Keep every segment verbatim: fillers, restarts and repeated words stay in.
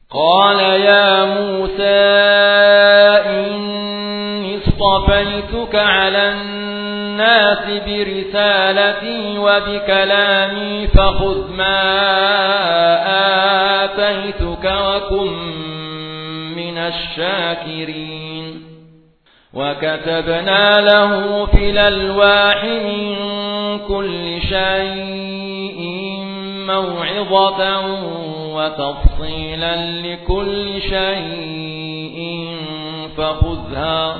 قال يا موسى إني اصطفيتك على الناس برسالتي وبكلامي فخذ ما آتيتك وكن من الشاكرين وكتبنا له في الألواح من كل شيء موعظة وتفصيلا لكل شيء فخذها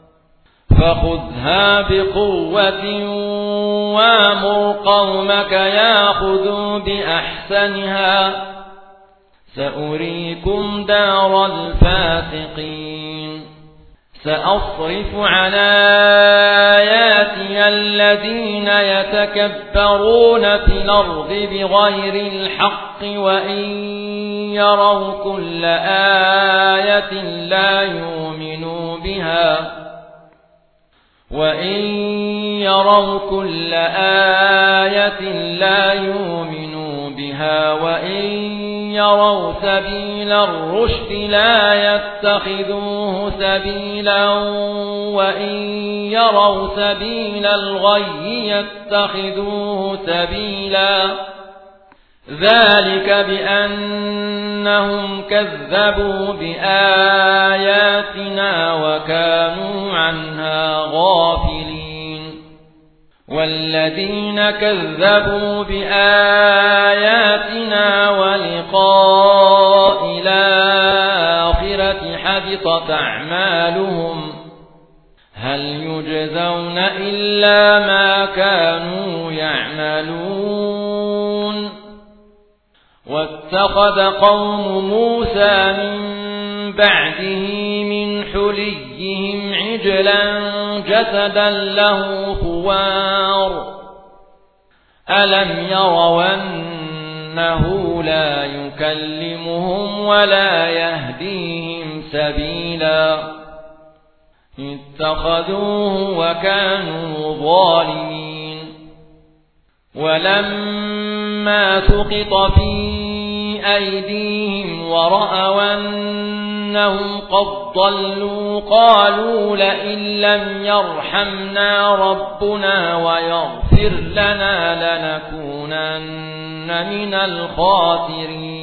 فخذها بقوة وامر قومك ياخذوا بأحسنها سأريكم دار الفاسقين سأصرف عن آياتي الذين يتكبرون في الأرض بغير الحق وإن يروا كل آية لا يؤمنوا بها وإن يروا كل آية لا يؤمنوا بها وإن يروا سبيل الرشد لا يتخذوه سبيلا وإن يروا سبيل الغي يتخذوه سبيلا ذلك بأنهم كذبوا بآياتنا وكانوا عنها غافلين والذين كذبوا بآياتنا ولقاء الآخرة حبطت أعمالهم هل يجزون إلا ما كانوا يعملون واتخذ قوم موسى من بعده من حليهم عجلا جسدا له خوار ألم يروا أنه لا يكلمهم ولا يهديهم سبيلا اتخذوه وكانوا ظالمين ولما سقط في أيديهم ورأوا أنهم قد ضلوا قالوا لئن لم يرحمنا ربنا ويغفر لنا لنكونن من الخاسرين